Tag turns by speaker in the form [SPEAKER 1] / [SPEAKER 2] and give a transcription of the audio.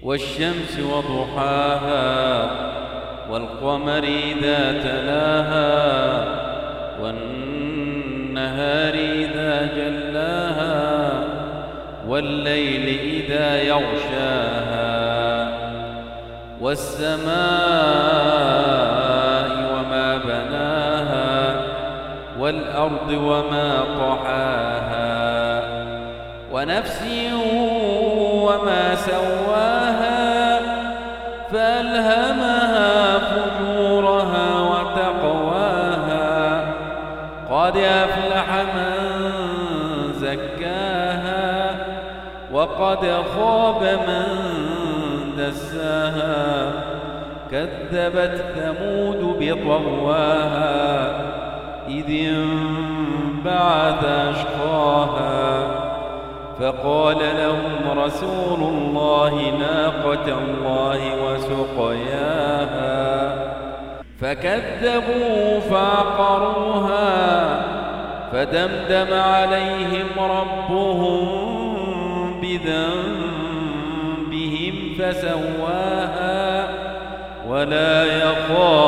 [SPEAKER 1] والشمس وضحاها والقمر إذا تلاها والنهار إذا جلاها والليل إذا يغشاها والسماء وما بناها والأرض وما طحاها ونفس وما سواها فألهمها فجورها وتقواها قد أفلح من زكاها وقد خاب من دساها كذبت ثمود بطغواها إذ انبعث أشقاها فقال لهم رسول الله ناقة الله وسقياها فكذبوا فعقروها فدمدم عليهم ربهم بذنبهم فسواها ولا يخاف